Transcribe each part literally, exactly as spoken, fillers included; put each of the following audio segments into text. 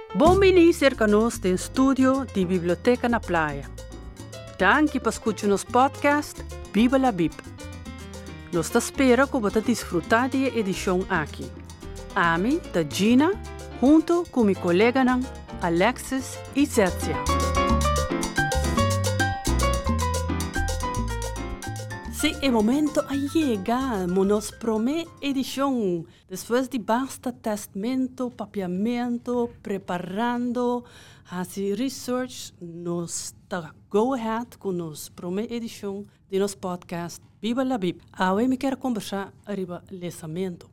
Bom-vindo cerca nós tem estúdio de Biblioteca na Praia. Danke por escutar nos podcast Bíblia la Bib. Nós te espera que você desfrutar da edição aqui. Ami, da Gina, junto com meu colega Alexis e Zécia. Sim, é momento a chegar, nos promete edição. Depois de basta testamento, papiamento, preparando, fazer research, nos tá go ahead com nos promete edição de nosso podcast Bíblia la Bib. Agora eu quero conversar arriba lesamento.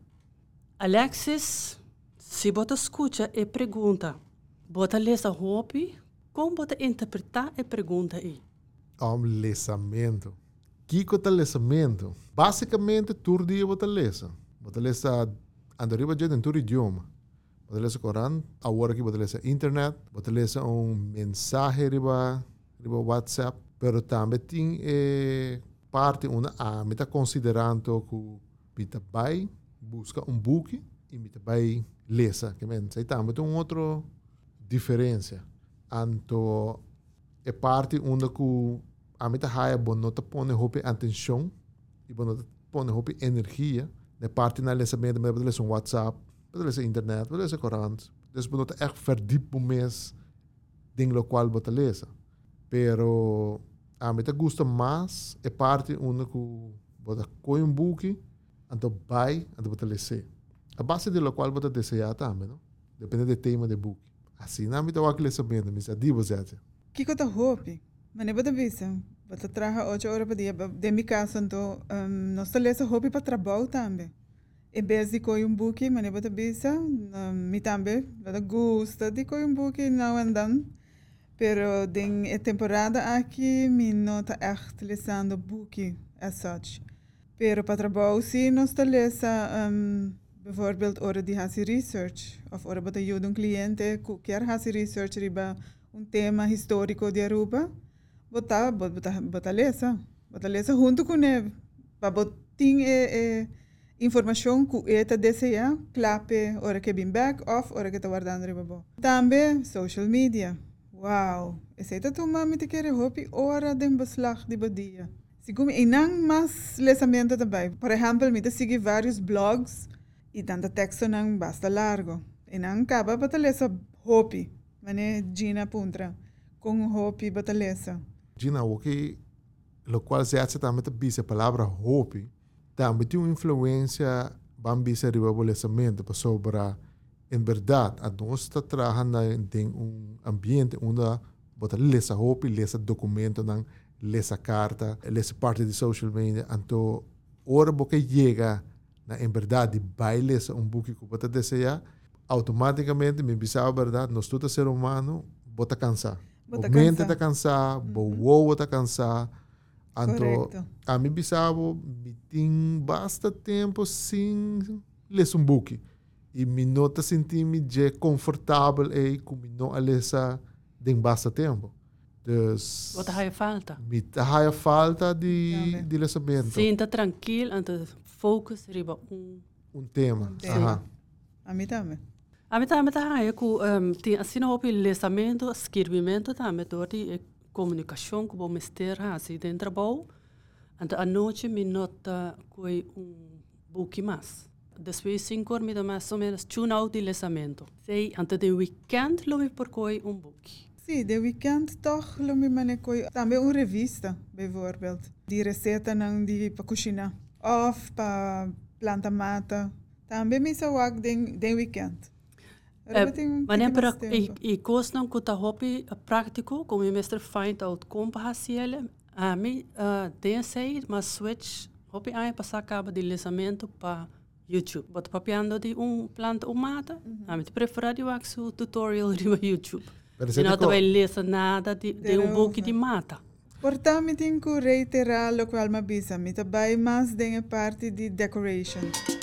Alexis, se você escuta e pergunta, você lesa hobby, como você interpretar a pergunta aí? Um lesamento. Que é o lesamento? Basicamente, todo dia você lesa. Você lesa, andariba já em todo idioma. Você lesa o Corão, agora que você lesa internet, você lesa um mensagem riba, riba WhatsApp, pero também tem eh, parte uma a me está considerando que me vai buscar um book e me vai lesa, que men, sai também tem uma outra diferença. Anto é parte onde que a mim tá raia bom não tá põe hope atenção e bom não tá põe hope energia na parte na lesamento mas pode ser um WhatsApp pode ser internet pode ser Corão dus bom não tá echt verdiep mês ding lo qual bota lesa pero a mim tá gosta mais é parte onde que bota coi um book anto vai anto bota lesa a base de lo qual bota desejar também não depende do tema do book assim na mim tá o lesamento mas a divo zete que que tá hope Mas não visa. Você trabalha oito horas por dia. De minha casa, então, um, nós lemos hobby para trabalho também. Em vez de comer um book, mas não visa. Me também, eu gosto de comer um book now and then. Pero em a temporada aqui, me não está echt lendo book as such. Pero para trabalho, sim, nós lemos, um, bijvoorbeeld, hora de fazer research. Of hora para ajudar um cliente que quer fazer research riba um tema histórico de Aruba. Botar, botar, botar lesa, botar lesa junto com ele, para botar eh, informação que ele está desejando, clape, hora que vem back, off, hora que está guardando riba. Também social media, wow, esse é tudo mami te quer hobby, hora de beslag de badia. Se como inang mais lesamento também, por exemplo, me te sigue vários blogs e tanta texto não basta largo, inang acaba botar lesa hobby, mané Gina puntra, com hobby botar lesa. Gina, o que lo qual se hace também a palavra hobby, também tem uma influência bambisa de babolesamento sobre, em verdade, a nós está trabalhando em um ambiente onde você lê hobby, lê documento, lê carta, lê parte de social media, então, hora que chega, em verdade, vai ler um book que você deseja, automaticamente, me bisa a verdade, nós todos ser humano, você cansar. O mente está cansado, o wow está cansado. Então, a mim bisavo, me tem bastante tempo sem ler um book. E me nota sentir-me confortável e como não a ler tem bastante tempo. Dus, Wat há falta? Me há falta de, de lesamento. Sinta tranquilo, então focus riba um... Um tema. Um tema. A mim também. A mim também tá aí com tem assim o lesamento, escrevimento também door die comunicação que vou mester assim dentro do trabalho. Então a noite me nota coi um book mais. Depois cinco horas me dá mais ou menos tune out de lesamento. Sei antes do weekend lo me por coi um book. Sim, de weekend toch lo me mane coi também uma revista, bijvoorbeeld. Die receita não de para cozinhar. Of para planta mata. Também me sa wag den den weekend. Maar e e koos não que tá hobby prático como o mestre find out como fazer a mim tem sei mas switch hobby aí passar cabo de lesamento para YouTube bota papiando de um planta ou mata a mim prefiro de o tutorial de YouTube e não vai ler nada de de um book de mata. Portanto, tenho que reiterar o qual me avisa, me também mais de parte de decoration.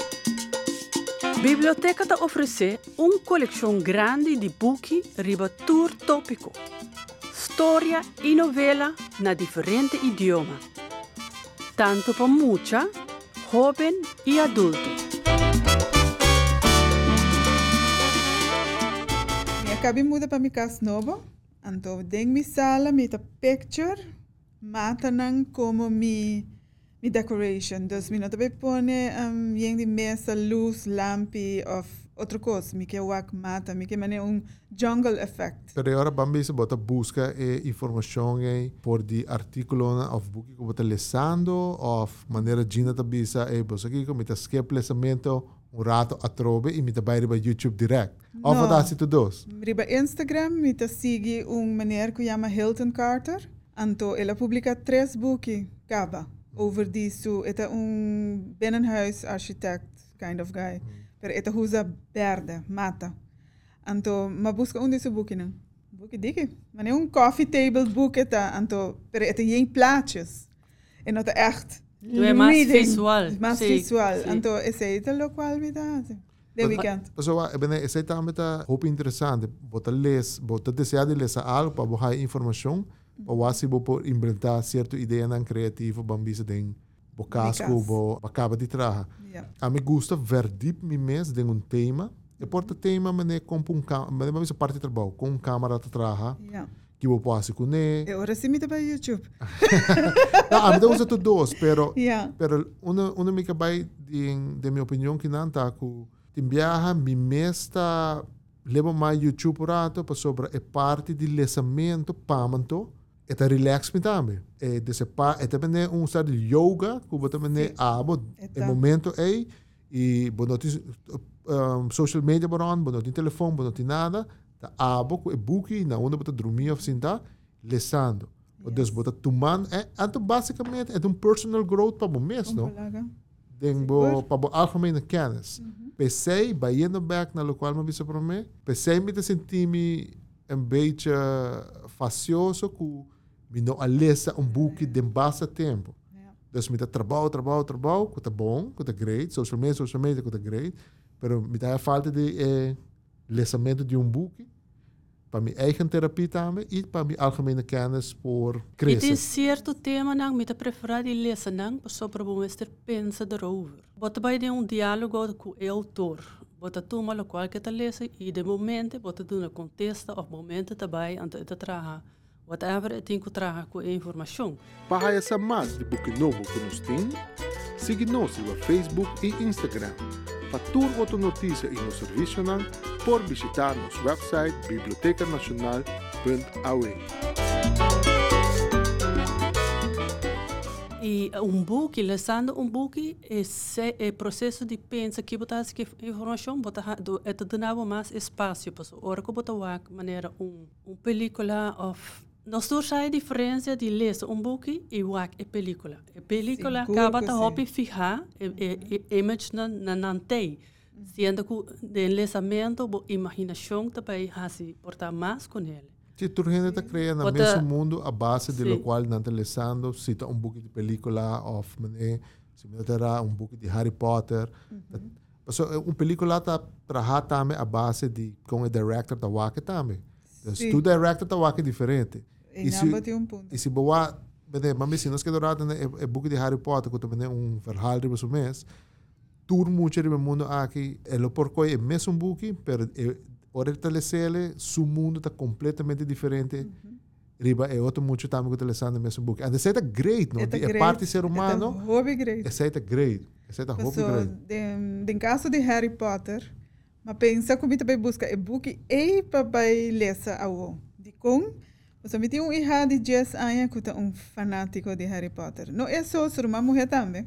Biblioteca te oferece uma coleção grande de book riba tour tópico, história e novela na diferente idioma, tanto para mucha, jovem e adulto. cabe muda para mi casa novo. Então, dentro mi sala, mi ta picture, matanan como mi mi decoration. Dus mi não também pone um, em de mesa, luz, lampi, of outra coisa. Mi que wak mata, mi que mane um jungle effect. Pero agora bambi se bota busca e informação e por de artículo of book que bota lesando of maneira gina tabisa e bosa aqui como tá skip lesamento um rato atrobe e mi tá vai para YouTube direct. Of no. Dá se tu dos. Riba Instagram mi tá sigue um maneira que chama Hilton Carter. Anto ela publica três boeken caba over disso. Eta um binnenhuis architect kind of guy. Mm. Pero eta usa verde, mata. Anto ma busca um desse boeken não. Boeken dikke. Maar é um coffee table boek eta anto pero eta geen plaatjes. En dat echt Tu é mais visual. Mais sí, visual. Sí. Anto esse é lo qual me dá. De weekend. Pessoal, é bem, esse também tá muito interessante. Bota les, bota desejar de ler algo para botar informação, para você poder implementar certa ideia na criativa, bambisa den bocasco, bo acaba de trabalhar. A mim gosta ver deep me mês de um tema. E porta tema, mas com um câmera, mas é parte de trabalho, com um câmera de trabalhar. Que eu posso com ele. Eu ora sim me para YouTube. Não, a mim usa tudo dois, pero, yeah. pero uma uma me que vai de de minha opinião que não tá com Timbiaha, mi mesta leva mais YouTube por ato para sobre a parte de lesamento, pamanto, e tá relax me também. E desse pa, e também um estado de yoga, que também é abo, é momento aí, e bonoti um, social media baron, bonoti telefone, bonoti nada, tá abo com e buki na onde bota dormir ou sentar, lesando. Ou Deus bota tomando, é, então basicamente é um personal growth para o mês, não? Dengo para o algemene kennis. Pensei, baiando back na local me bisa para mim. Pensei me te senti-me um beetje facioso que me não alessa um book de basta tempo. Dus me te trabalho, trabalho, trabalho, que tá bom, que tá great, social media, social media, que tá great, pero me dá falta de eh, lesamento de um book para minha eigen terapia também e para minha algemene kennis por crescer. E tem certo tema não me te preferir de ler não, só para o mestre pensa erover. Bota vai de um diálogo com o autor. Bota toma lo qual que te lese e de momento bota do na contexto ou momento também ante te traga whatever tem que traga com a informação. Para essa mais de book novo que nos tem, siga-nos no Facebook e Instagram. Para tudo outra notícia e no serviço não, por visitar nosso website biblioteca nacional ponto a u. E um book, lesando um book, é o processo de pensar que botar essa informação, botar é de novo mais espaço para o hora que botar de maneira um um película of nós temos a diferença de ler um book e o a película. A película acaba de hobby fijar a image na na nantei. Sendo que de lesamento, a imaginação também se portar mais com ele. Se tu gente está criando no mesmo mundo a base de lo qual não está lesando, se está um book de película ou se me terá um book de Harry Potter. So, uma película está trabalhando também a base de com o director da waka também. Se tu director da waka é diferente. E se um ponto. E se boa, mas se nós queremos o book de Harry Potter, que também é um verhaal de um mês, tur muito no mundo aqui, ele porco é mesmo um book, pero ora que ele su mundo está completamente diferente. Mm-hmm. Riba é outro muito também que está no mesmo book. And essa é great, não? É parte do ser humano. É hobby great. Essa é great. Essa é hobby great. No caso de Harry Potter, mas pensa como também busca o book e para ler ao de com. Mas eu tenho um irmão de dez anos que é um fanático de Harry Potter. Não é só ser uma mulher também.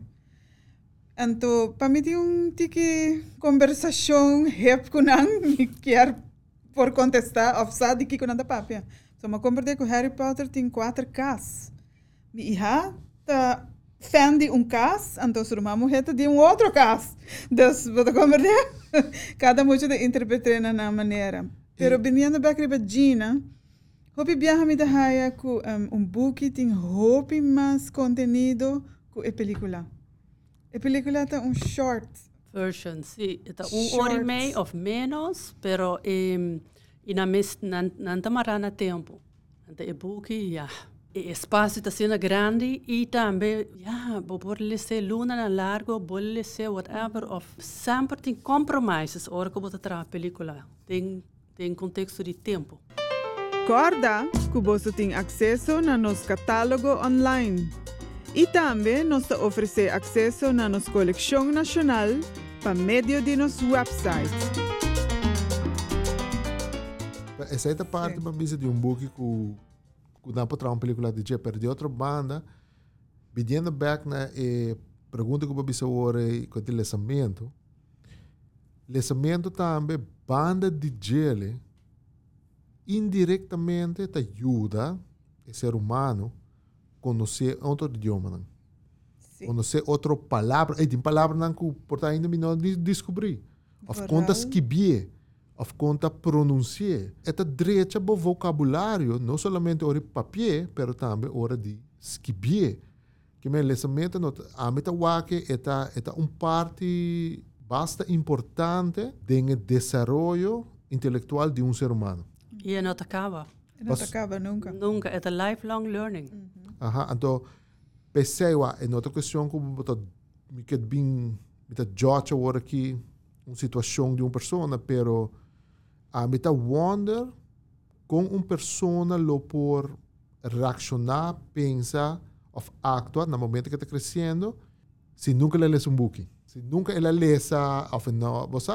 Então, para mim, tem um tique conversação rap com ele, quer por contestar, ou sabe que com a papia. Então, eu conversei com Harry Potter, tem quatro casas. Minha irmã está fan de um caso, então, se uma mulher de um outro caso. Então, eu conversei, cada um interpreta de uma maneira. Pero, vindo para a Gina, hopi viaja me da com um book tem hopi mais conteúdo com a película. A película está um short version, sim, está um hora e meia ou menos, pero e na mes não tomará na tempo. Então o book, já, o espaço está sendo grande e também, já, pode ser luna na largo, pode ser whatever, of sempre tem compromissos hora que você traz a película. Tem em contexto de tempo. Corda que você tem acesso no nosso catálogo online. E também nós oferecemos acesso na nossa coleção nacional por meio de nosso website. Essa é a parte para mim de um book que que dá para uma película de Jeopardy de outra banda, pedindo back na e pergunta que eu bisa ora com o lançamento. Lançamento também banda de gele indiretamente te ajuda o ser humano a conhecer outro idioma. Sim. Conhecer outra palavra. E tem palavra não que por ainda não descobrir. Of conta escrever. Of conta pronunciar. Esta direita do vocabulário, não somente ora de papel, mas também ora de escrever. Que me lançamento a meta wake esta esta um parte bastante importante no desenvolvimento intelectual de um ser humano. E não acaba. Não acaba nunca. Nunca. É lifelong learning. Uhum. Aha, então, pensei é outra questão que eu me quero bem, me judge agora aqui uma situação de uma pessoa, pero a me wonder com uma pessoa lo por reaccionar, pensar ou actuar no momento que está crescendo, se nunca lê um book. Se nunca ela lê essa, ou não, você,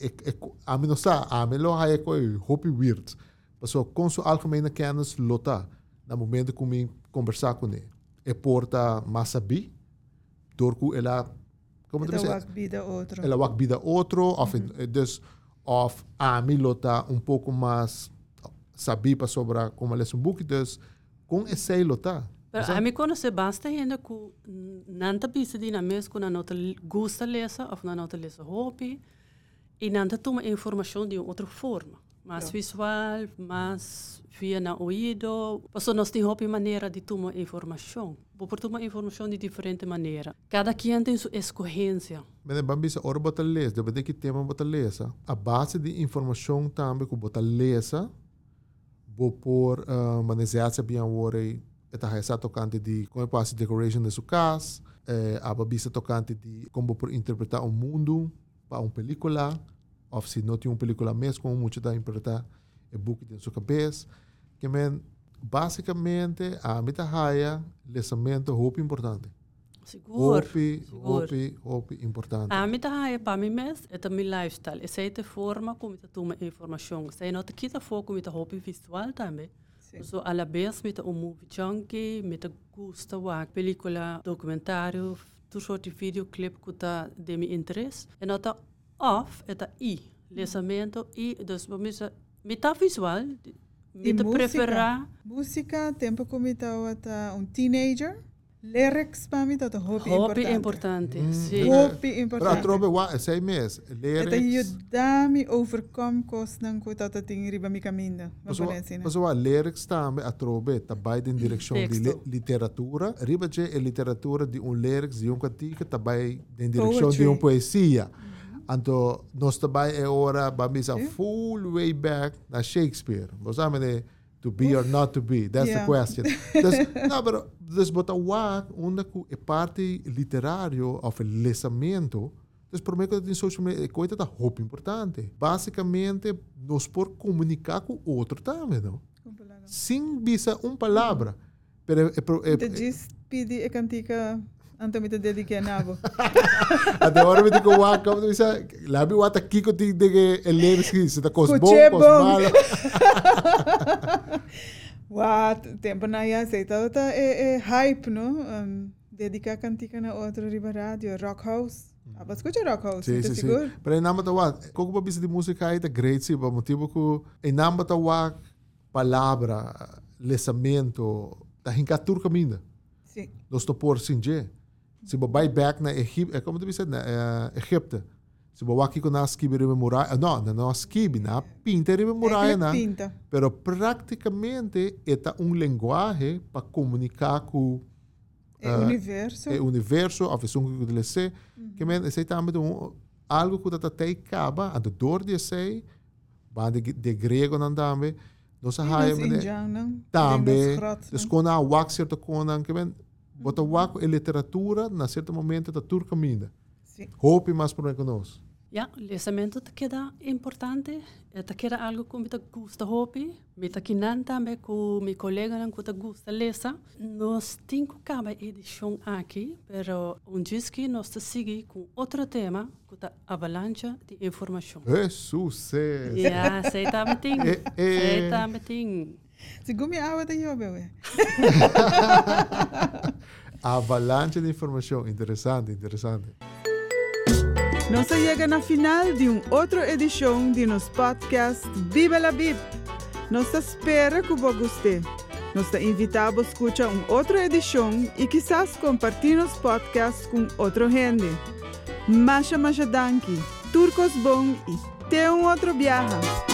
a mim não sabe, a mim não é coisa hobby weird. Mas com sua algemene kennis lota, no momento que eu conversar com ele, é porta mais saber, door que ela, como ela wak bida outro. Ela wak bida outro, of dus of a mim lota um pouco mais saber para sobre como ler um book, dus com esse lota. Pero a mim conhece basta ainda que não está pensando na mesa que não gosta de ler ou não está lendo hobby e não está toma informação de outra forma, mais visual, mais via na ouvido. Porque nós temos hobby maneira de tomar informação. Por tomar informação de diferente maneira. Cada quem tem sua escolhência. Mas bambi se ora bota ler, deve que tema bota ler, a base de informação também que bota ler, vou por manejar bem agora. Esta é tocante de como passa a decoration de sua casa, eh, a babisa tocante de como por interpretar o mundo para uma película, ou se não tem uma película mesmo, como muito da interpretar o book de sua cabeça. Que men, basicamente, a meta raia, lançamento, roupa importante. Seguro. Roupa, roupa importante. A meta raia para mim mesmo é também lifestyle. Essa é a forma como eu tomo informação. Se não te quita foco com a roupa visual também. So, a la vez, met een movie junkie, met een gusta wa película, documentário, tu soort videoclip que tá de meu interesse. E nota off, é i, lançamento i, dus meta visual, meta preferar. Música, tempo como tá um teenager. Lyrics para mim é hobby importante. Hobby importante, mm. sim. Hobby importante. Para trobe wa, sei mes, lyrics. Het ajuda me overcome kosten ko tata ting riba mi caminho. Mas o lyrics também a trobe tá vai em direção de li, literatura. Riba je é literatura de um lyrics de um cantiga tá vai em direção de uma poesia. Então nós também é hora vamos a full way back na Shakespeare. Você sabe to be or not to be, that's yeah. the question. Dus, não, pero, dus bota wak, onde é parte literário, ou lançamento, dus por meio que social media, é coisa da roupa importante. Basicamente, nós por comunicar com o outro também, não? Sem bisa uma palavra. Pero, é, é, diz, pedi a cantica, anto me te dediquei a nabo. Até hora me digo, wak, como tu diz, labi wata kiko ti de que el leves que se tá cos bom, cos malo. Wat, tempo na ia aceita, tá é, é hype, não? Um, dedicar cantica na outra riba rádio, Rock House. Ah, mas escuta Rock House, sim, sim, sim. Pero em nome da wat, como para bisa de música aí tá great, sim, por motivo que em nome da wat, palavra, lançamento, tá hincatur caminho. Sim. Nós tô por sinje. Se você vai back na Egipto, é como tu disse, na Egipto. Se você vai aqui com a esquibe de muralha, não, não esquibe, na pinta de muralha, na. Pero praticamente é um linguagem para comunicar com o uh, universo. O universo, a visão que você ser, que men, esse também um algo que está até acaba, a dor de sei, bande de grego não também, não se raia, né? Também, descona a wax certo conan, que men Bota wako e literatura, na certo momento, da tur caminha. Sim. Hope mais por nós. Ja, lesamento te queda importante, te queda algo que me gusta hobby, me te quinan também com meu colega que te gusta lesa. Nós temos cada edição aqui, pero um dia que nós te seguimos com outro tema, que é avalanche de informação. É sucesso! Ja, sei também tem. Sei também tem. Segumi awa da yo, bebê. Avalanche de informação, interessante, interessante. Nós chegamos na final de uma outra edição de nosso podcast Viva la Bib. Nós esperamos que você goste. Nós te invitamos a escutar uma outra edição e quizás compartilhar nosso podcast com outra gente. Masha Masha Danki, Turcos Bom e até um outro viaje.